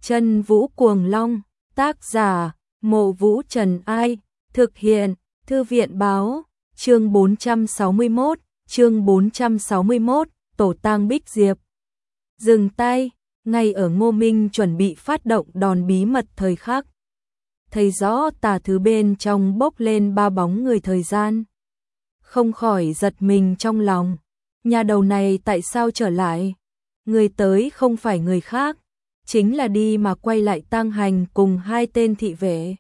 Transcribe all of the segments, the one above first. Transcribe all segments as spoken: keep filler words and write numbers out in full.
Chân Vũ Cuồng Long, tác giả, Mộ Vũ Trần Ai, thực hiện, Thư viện Báo, chương bốn trăm sáu mươi mốt, chương bốn trăm sáu mươi mốt, Tổ tang Bích Diệp. Dừng tay, ngay ở Ngô Minh chuẩn bị phát động đòn bí mật thời khắc. Thấy rõ tà thứ bên trong bốc lên ba bóng người thời gian. Không khỏi giật mình trong lòng, nhà đầu này tại sao trở lại? Người tới không phải người khác, chính là đi mà quay lại Tang Hành cùng hai tên thị vệ.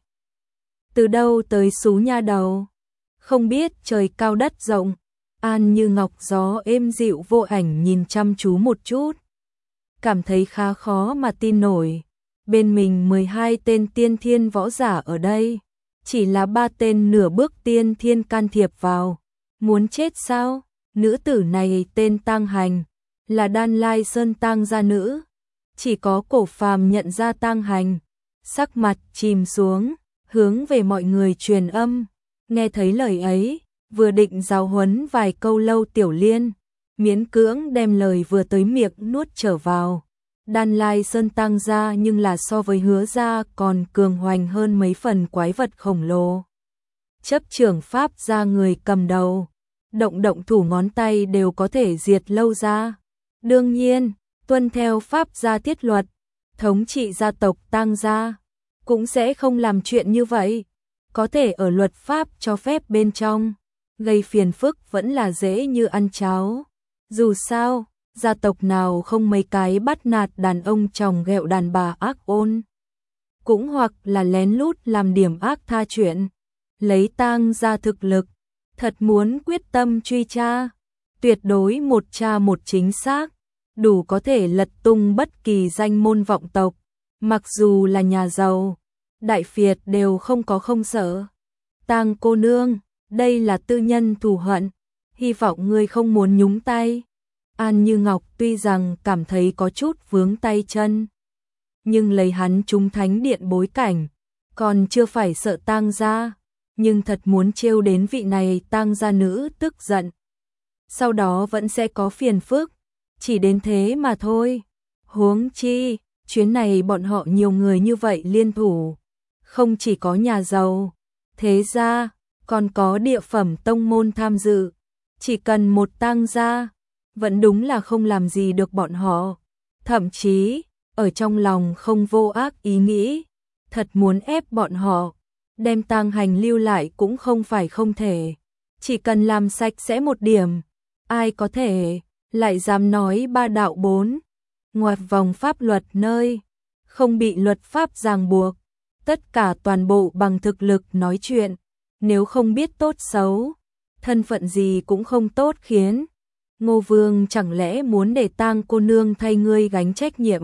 Từ đâu tới xú nha đầu? Không biết trời cao đất rộng, An Như Ngọc gió êm dịu vô ảnh nhìn chăm chú một chút. Cảm thấy khá khó mà tin nổi, bên mình mười hai tên tiên thiên võ giả ở đây, chỉ là ba tên nửa bước tiên thiên can thiệp vào. Muốn chết sao? Nữ tử này tên Tang Hành, là Đan Lai Sơn Tang gia nữ. Chỉ có Cổ Phàm nhận ra Tang Hành, sắc mặt chìm xuống, hướng về mọi người truyền âm. Nghe thấy lời ấy, vừa định giáo huấn vài câu Lâu Tiểu Liên, miễn cưỡng đem lời vừa tới miệng nuốt trở vào. Đan Lai Sơn Tang gia nhưng là so với Hứa gia còn cường hoành hơn mấy phần quái vật khổng lồ. Chấp trưởng pháp gia người cầm đầu, động động thủ ngón tay đều có thể diệt Lâu gia. Đương nhiên, tuân theo pháp gia thiết luật, thống trị gia tộc Tang gia cũng sẽ không làm chuyện như vậy. Có thể ở luật pháp cho phép bên trong, gây phiền phức vẫn là dễ như ăn cháo. Dù sao, gia tộc nào không mấy cái bắt nạt đàn ông chồng ghẹo đàn bà ác ôn, cũng hoặc là lén lút làm điểm ác tha chuyện. Lấy Tang gia thực lực, thật muốn quyết tâm truy tra, tuyệt đối một tra một chính xác, đủ có thể lật tung bất kỳ danh môn vọng tộc, mặc dù là nhà giàu, đại phiệt đều không có không sợ. Tang cô nương, đây là tư nhân thù hận, hy vọng ngươi không muốn nhúng tay. An Như Ngọc tuy rằng cảm thấy có chút vướng tay chân, nhưng lấy hắn trúng thánh điện bối cảnh, còn chưa phải sợ Tang gia, nhưng thật muốn trêu đến vị này Tang gia nữ tức giận. Sau đó vẫn sẽ có phiền phức, chỉ đến thế mà thôi. Huống chi, chuyến này bọn họ nhiều người như vậy liên thủ, không chỉ có nhà giàu, thế gia, còn có địa phẩm tông môn tham dự, chỉ cần một Tang gia, vẫn đúng là không làm gì được bọn họ. Thậm chí, ở trong lòng không vô ác ý nghĩ, thật muốn ép bọn họ, đem Tang Hành lưu lại cũng không phải không thể. Chỉ cần làm sạch sẽ một điểm, ai có thể lại dám nói ba đạo bốn, ngoặt vòng pháp luật nơi, không bị luật pháp ràng buộc, tất cả toàn bộ bằng thực lực nói chuyện, nếu không biết tốt xấu, thân phận gì cũng không tốt khiến. Ngô Vương chẳng lẽ muốn để Tang cô nương thay ngươi gánh trách nhiệm?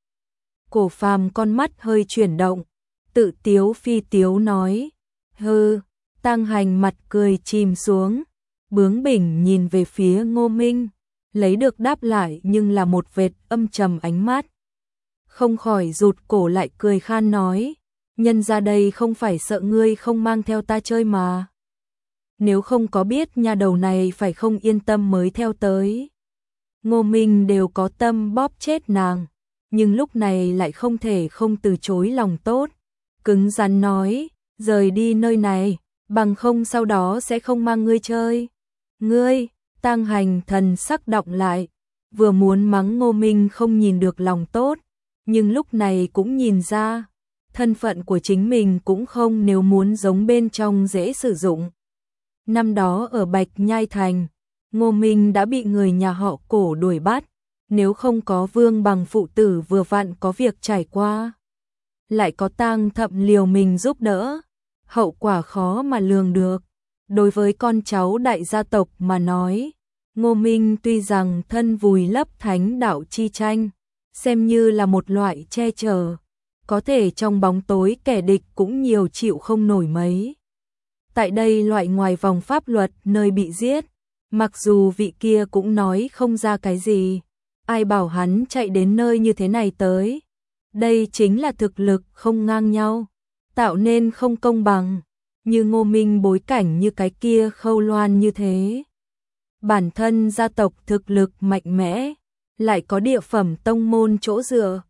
Cổ Phàm con mắt hơi chuyển động, tự tiếu phi tiếu nói, hừ. Tang Hành mặt cười chìm xuống, bướng bỉnh nhìn về phía Ngô Minh, lấy được đáp lại nhưng là một vệt âm trầm ánh mắt. Không khỏi rụt cổ lại cười khan nói, nhân ra đây không phải sợ ngươi không mang theo ta chơi mà. Nếu không có biết nhà đầu này phải không yên tâm mới theo tới. Ngô Minh đều có tâm bóp chết nàng, nhưng lúc này lại không thể không từ chối lòng tốt. Cứng rắn nói, rời đi nơi này, bằng không sau đó sẽ không mang ngươi chơi. Ngươi, Tang Hành thần sắc động lại, vừa muốn mắng Ngô Minh không nhìn được lòng tốt, nhưng lúc này cũng nhìn ra, thân phận của chính mình cũng không nếu muốn giống bên trong dễ sử dụng. Năm đó ở Bạch Nhai Thành, Ngô Minh đã bị người nhà họ Cổ đuổi bắt, nếu không có Vương Bằng phụ tử vừa vặn có việc trải qua, lại có Tang Thậm liều mình giúp đỡ, hậu quả khó mà lường được. Đối với con cháu đại gia tộc mà nói, Ngô Minh tuy rằng thân vùi lấp thánh đạo chi tranh, xem như là một loại che chở, có thể trong bóng tối kẻ địch cũng nhiều chịu không nổi mấy. Tại đây loại ngoài vòng pháp luật nơi bị giết, mặc dù vị kia cũng nói không ra cái gì, ai bảo hắn chạy đến nơi như thế này tới. Đây chính là thực lực không ngang nhau, tạo nên không công bằng, như Ngô Minh bối cảnh như cái kia Khâu Loan như thế. Bản thân gia tộc thực lực mạnh mẽ, lại có địa phẩm tông môn chỗ dựa,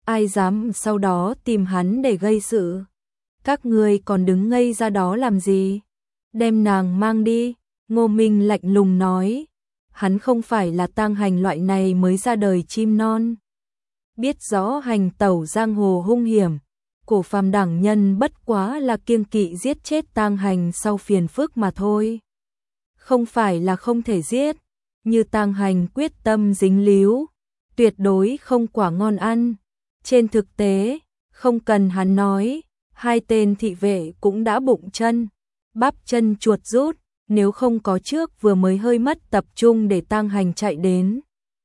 ai dám sau đó tìm hắn để gây sự. Các ngươi còn đứng ngây ra đó làm gì? Đem nàng mang đi, Ngô Minh lạnh lùng nói. Hắn không phải là tang hành loại này mới ra đời chim non. Biết rõ hành tẩu giang hồ hung hiểm, cổ phàm đẳng nhân bất quá là kiêng kỵ giết chết tang hành sau phiền phức mà thôi. Không phải là không thể giết, như tang hành quyết tâm dính líu, tuyệt đối không quả ngon ăn. Trên thực tế, không cần hắn nói, hai tên thị vệ cũng đã bụng chân, bắp chân chuột rút, nếu không có trước vừa mới hơi mất tập trung để tang hành chạy đến.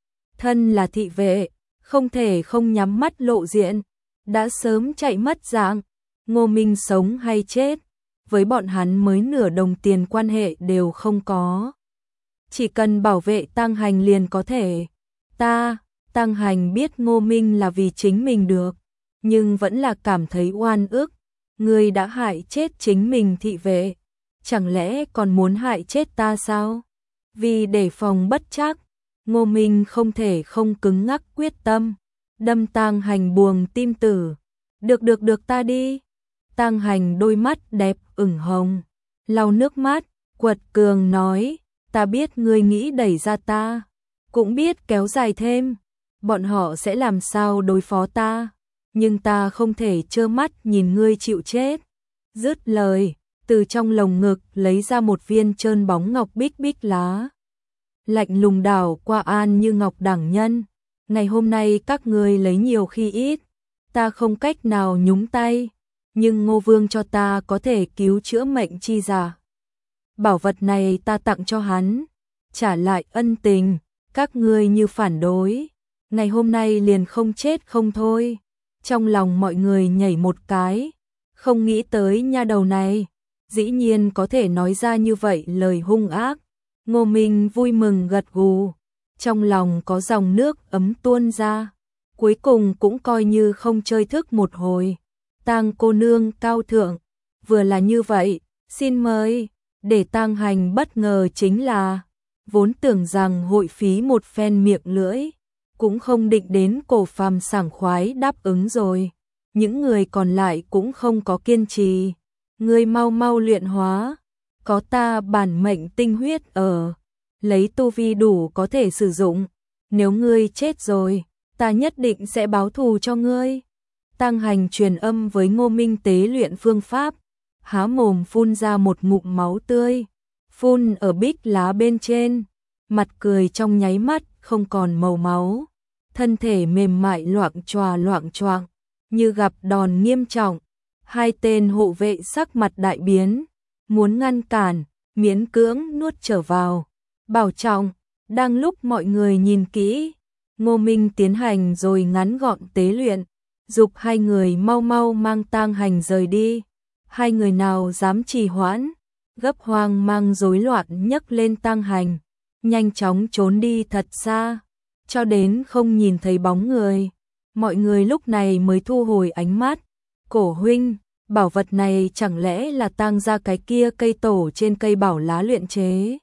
Thân là thị vệ, không thể không nhắm mắt lộ diện, đã sớm chạy mất dạng. Ngô Minh sống hay chết, với bọn hắn mới nửa đồng tiền quan hệ đều không có. Chỉ cần bảo vệ tang hành liền có thể. Ta, tang hành biết Ngô Minh là vì chính mình được, nhưng vẫn là cảm thấy oan ức. Ngươi đã hại chết chính mình thị vệ, chẳng lẽ còn muốn hại chết ta sao? Vì để phòng bất trắc, Ngô Minh không thể không cứng ngắc quyết tâm, đâm tang hành buồng tim tử. Được được được, ta đi. Tang hành đôi mắt đẹp ửng hồng, lau nước mắt, quật cường nói, ta biết ngươi nghĩ đẩy ra ta, cũng biết kéo dài thêm, bọn họ sẽ làm sao đối phó ta, nhưng ta không thể trơ mắt nhìn ngươi chịu chết. Dứt lời, từ trong lồng ngực lấy ra một viên trơn bóng ngọc bích bích lá. Lạnh lùng đảo qua An Như Ngọc đẳng nhân. Ngày hôm nay các ngươi lấy nhiều khi ít, ta không cách nào nhúng tay, nhưng Ngô Vương cho ta có thể cứu chữa mệnh chi giả. Bảo vật này ta tặng cho hắn, trả lại ân tình, các ngươi như phản đối, ngày hôm nay liền không chết không thôi. Trong lòng mọi người nhảy một cái, không nghĩ tới nha đầu này, dĩ nhiên có thể nói ra như vậy lời hung ác. Ngô Minh vui mừng gật gù, trong lòng có dòng nước ấm tuôn ra, cuối cùng cũng coi như không chơi thức một hồi. Tang cô nương cao thượng, vừa là như vậy, xin mời. Để tang hành bất ngờ chính là, vốn tưởng rằng hội phí một phen miệng lưỡi, cũng không định đến cổ phàm sảng khoái đáp ứng rồi. Những người còn lại cũng không có kiên trì. Ngươi mau mau luyện hóa, có ta bản mệnh tinh huyết ở, lấy tu vi đủ có thể sử dụng. Nếu ngươi chết rồi, ta nhất định sẽ báo thù cho ngươi. Tang hành truyền âm với Ngô Minh tế luyện phương pháp, há mồm phun ra một ngụm máu tươi, phun ở bích lá bên trên, mặt cười trong nháy mắt không còn màu máu, thân thể mềm mại loạng choạng loạng choạng, như gặp đòn nghiêm trọng. Hai tên hộ vệ sắc mặt đại biến, muốn ngăn cản, miễn cưỡng nuốt trở vào. Bảo trọng, đang lúc mọi người nhìn kỹ, Ngô Minh tiến hành rồi ngắn gọn tế luyện, dục hai người mau mau mang tang hành rời đi. Hai người nào dám trì hoãn, gấp hoang mang rối loạn nhấc lên tang hành, nhanh chóng trốn đi thật xa, cho đến không nhìn thấy bóng người. Mọi người lúc này mới thu hồi ánh mắt. Cổ huynh, bảo vật này chẳng lẽ là tang ra cái kia cây tổ trên cây bảo lá luyện chế?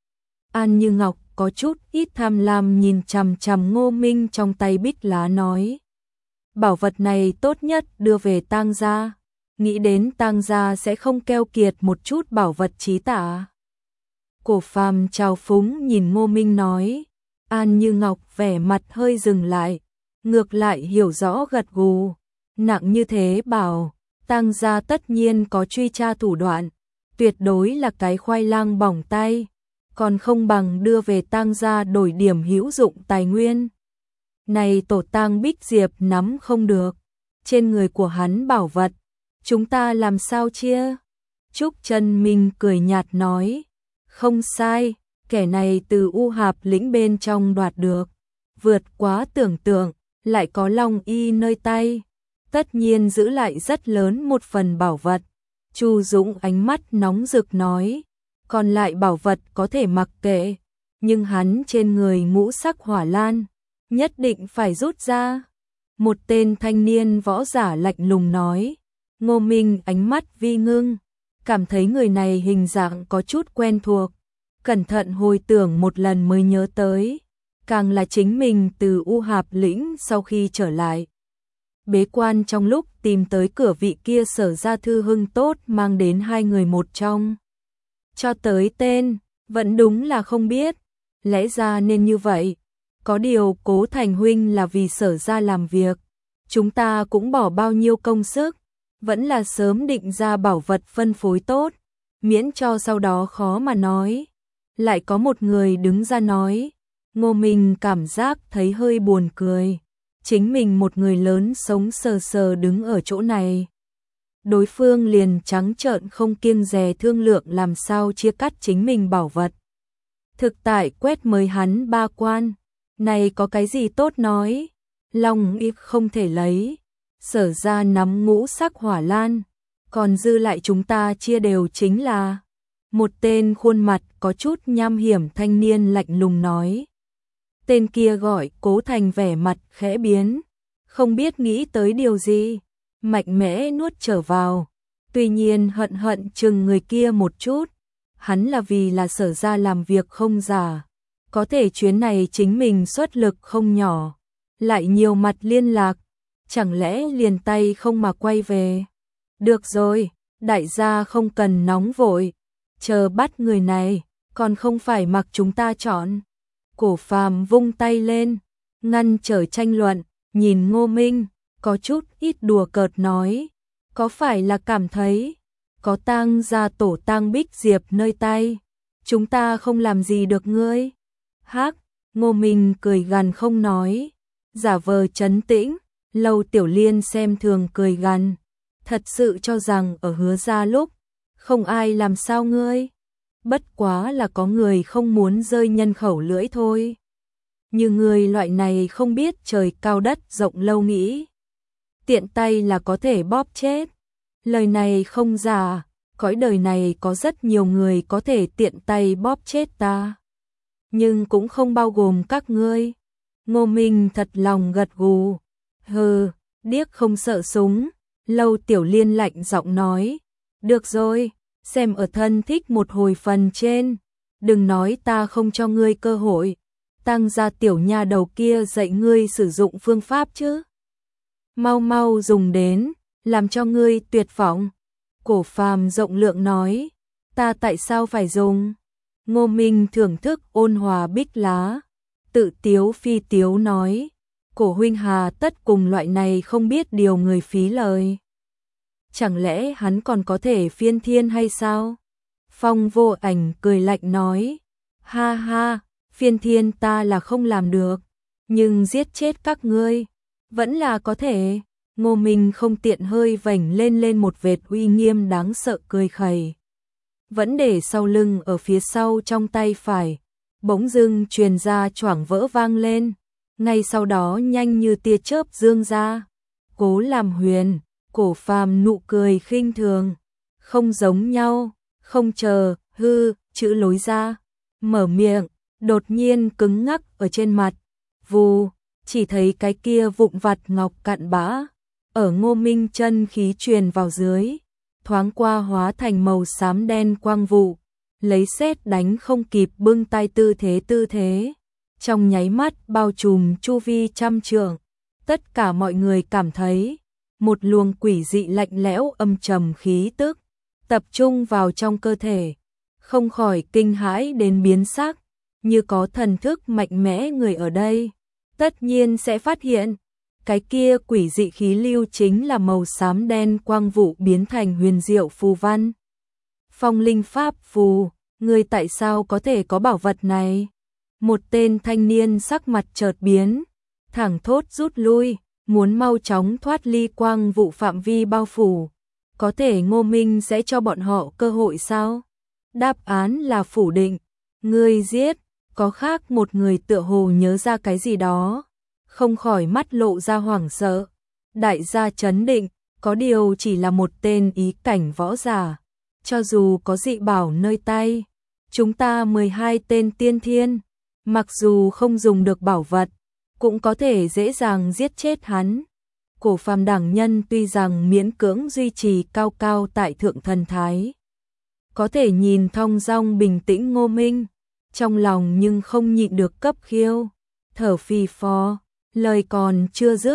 An Như Ngọc có chút ít tham lam nhìn chằm chằm Ngô Minh trong tay bích lá nói. Bảo vật này tốt nhất đưa về tang gia, nghĩ đến tang gia sẽ không keo kiệt một chút bảo vật chí tả. Cổ phàm trào phúng nhìn Ngô Minh nói. An Như Ngọc vẻ mặt hơi dừng lại, ngược lại hiểu rõ gật gù. Nặng như thế bảo, tang gia tất nhiên có truy tra thủ đoạn, tuyệt đối là cái khoai lang bỏng tay, còn không bằng đưa về tang gia đổi điểm hữu dụng tài nguyên. Này tổ tang Bích Diệp nắm không được, trên người của hắn bảo vật, chúng ta làm sao chia? Trúc Chân Minh cười nhạt nói, không sai, kẻ này từ U Hạp lĩnh bên trong đoạt được, vượt quá tưởng tượng, lại có long y nơi tay, tất nhiên giữ lại rất lớn một phần bảo vật. Chu Dũng ánh mắt nóng rực nói, còn lại bảo vật có thể mặc kệ, nhưng hắn trên người ngũ sắc hỏa lan, nhất định phải rút ra. Một tên thanh niên võ giả lạnh lùng nói. Ngô Minh ánh mắt vi ngưng, cảm thấy người này hình dạng có chút quen thuộc, cẩn thận hồi tưởng một lần mới nhớ tới, càng là chính mình từ U Hạp lĩnh sau khi trở lại. bế quan trong lúc tìm tới cửa vị kia Sở Gia thư hưng tốt mang đến hai người một trong. Cho tới tên, vẫn đúng là không biết, lẽ ra nên như vậy. Có điều Cố Thành huynh là vì Sở Gia làm việc, chúng ta cũng bỏ bao nhiêu công sức, vẫn là sớm định ra bảo vật phân phối tốt, miễn cho sau đó khó mà nói. Lại có một người đứng ra nói, Ngô Minh cảm giác thấy hơi buồn cười, chính mình một người lớn sống sờ sờ đứng ở chỗ này. Đối phương liền trắng trợn không kiêng dè thương lượng làm sao chia cắt chính mình bảo vật. Thực tại quét mời hắn ba quan, này có cái gì tốt nói, Long Ip không thể lấy, Sở Gia nắm ngũ sắc hỏa lan, còn dư lại chúng ta chia đều chính là. Một tên khuôn mặt có chút nham hiểm thanh niên lạnh lùng nói. Tên kia gọi Cố Thành vẻ mặt khẽ biến, không biết nghĩ tới điều gì, mạnh mẽ nuốt trở vào, tuy nhiên hận hận chừng người kia một chút, hắn là vì là Sở Gia làm việc không giả, có thể chuyến này chính mình xuất lực không nhỏ, lại nhiều mặt liên lạc, chẳng lẽ liền tay không mà quay về. Được rồi, đại gia không cần nóng vội, chờ bắt người này, còn không phải mặc chúng ta chọn. Cổ Phàm vung tay lên, ngăn trở tranh luận, nhìn Ngô Minh, có chút ít đùa cợt nói, có phải là cảm thấy, có tang gia tổ tang Bích Diệp nơi tay, chúng ta không làm gì được ngươi. Hắc, Ngô Minh cười gằn không nói, giả vờ trấn tĩnh, Lâu Tiểu Liên xem thường cười gằn, thật sự cho rằng ở Hứa Gia lúc, không ai làm sao ngươi. Bất quá là có người không muốn rơi nhân khẩu lưỡi thôi. Như người loại này không biết trời cao đất rộng lâu nghĩ. Tiện tay là có thể bóp chết. Lời này không giả, cõi đời này có rất nhiều người có thể tiện tay bóp chết ta. Nhưng cũng không bao gồm các ngươi. Ngô Minh thật lòng gật gù. Hừ, điếc không sợ súng. Lâu Tiểu Liên lạnh giọng nói. Được rồi. Xem ở thân thích một hồi phần trên, đừng nói ta không cho ngươi cơ hội, tăng ra tiểu nha đầu kia dạy ngươi sử dụng phương pháp chứ. Mau mau dùng đến, làm cho ngươi tuyệt vọng. Cổ Phàm rộng lượng nói, ta tại sao phải dùng? Ngô Minh thưởng thức ôn hòa bích lá, tự tiếu phi tiếu nói, cổ huynh hà tất cùng loại này không biết điều người phí lời. Chẳng lẽ hắn còn có thể phiên thiên hay sao? Phong Vô Ảnh cười lạnh nói, ha ha, phiên thiên ta là không làm được, nhưng giết chết các ngươi, vẫn là có thể. Ngô Minh không tiện hơi vảnh lên lên một vệt uy nghiêm đáng sợ cười khẩy. Vẫn để sau lưng ở phía sau trong tay phải, bỗng dưng truyền ra choảng vỡ vang lên, ngay sau đó nhanh như tia chớp dương ra, Cố Làm Huyền. Cổ Phàm nụ cười khinh thường, không giống nhau, không chờ, hư, chữ lối ra, mở miệng, đột nhiên cứng ngắc ở trên mặt, vù, chỉ thấy cái kia vụn vặt ngọc cặn bã, ở Ngô Minh chân khí truyền vào dưới, thoáng qua hóa thành màu xám đen quang vụ, lấy sét đánh không kịp bưng tay tư thế tư thế, trong nháy mắt bao trùm chu vi trăm trượng, tất cả mọi người cảm thấy một luồng quỷ dị lạnh lẽo âm trầm khí tức tập trung vào trong cơ thể, không khỏi kinh hãi đến biến sắc, như có thần thức mạnh mẽ người ở đây, tất nhiên sẽ phát hiện, cái kia quỷ dị khí lưu chính là màu xám đen quang vụ biến thành huyền diệu phù văn. Phong linh pháp phù, người tại sao có thể có bảo vật này? Một tên thanh niên sắc mặt chợt biến, thẳng thốt rút lui, muốn mau chóng thoát ly quang vụ phạm vi bao phủ. Có thể Ngô Minh sẽ cho bọn họ cơ hội sao? Đáp án là phủ định. Ngươi giết, có khác một người tựa hồ nhớ ra cái gì đó, không khỏi mắt lộ ra hoảng sợ. Đại gia trấn định, có điều chỉ là một tên ý cảnh võ giả, cho dù có dị bảo nơi tay, chúng ta mười hai tên tiên thiên, mặc dù không dùng được bảo vật, cũng có thể dễ dàng giết chết hắn. Cổ Phàm đẳng nhân tuy rằng miễn cưỡng duy trì cao cao tại thượng thần thái, có thể nhìn thong dong bình tĩnh Ngô Minh, trong lòng nhưng không nhịn được cấp khiêu, thở phì phò, lời còn chưa dứt,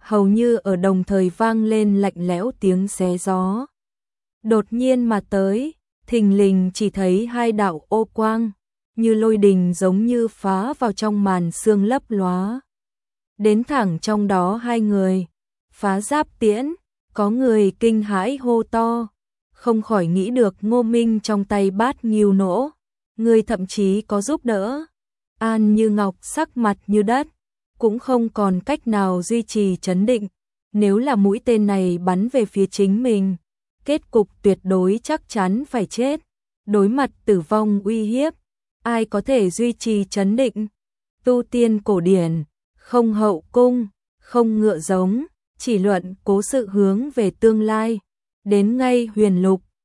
hầu như ở đồng thời vang lên lạnh lẽo tiếng xé gió. Đột nhiên mà tới, thình lình chỉ thấy hai đạo ô quang, như lôi đình giống như phá vào trong màn sương lấp lóa. Đến thẳng trong đó hai người, phá giáp tiễn, có người kinh hãi hô to, không khỏi nghĩ được Ngô Minh trong tay bát nghiêu nỗ, người thậm chí có giúp đỡ. An Như Ngọc sắc mặt như đất, cũng không còn cách nào duy trì trấn định, nếu là mũi tên này bắn về phía chính mình, kết cục tuyệt đối chắc chắn phải chết. Đối mặt tử vong uy hiếp, ai có thể duy trì trấn định? Tu tiên cổ điển, không hậu cung, không ngựa giống, chỉ luận cố sự hướng về tương lai. Đến ngay huyền lục,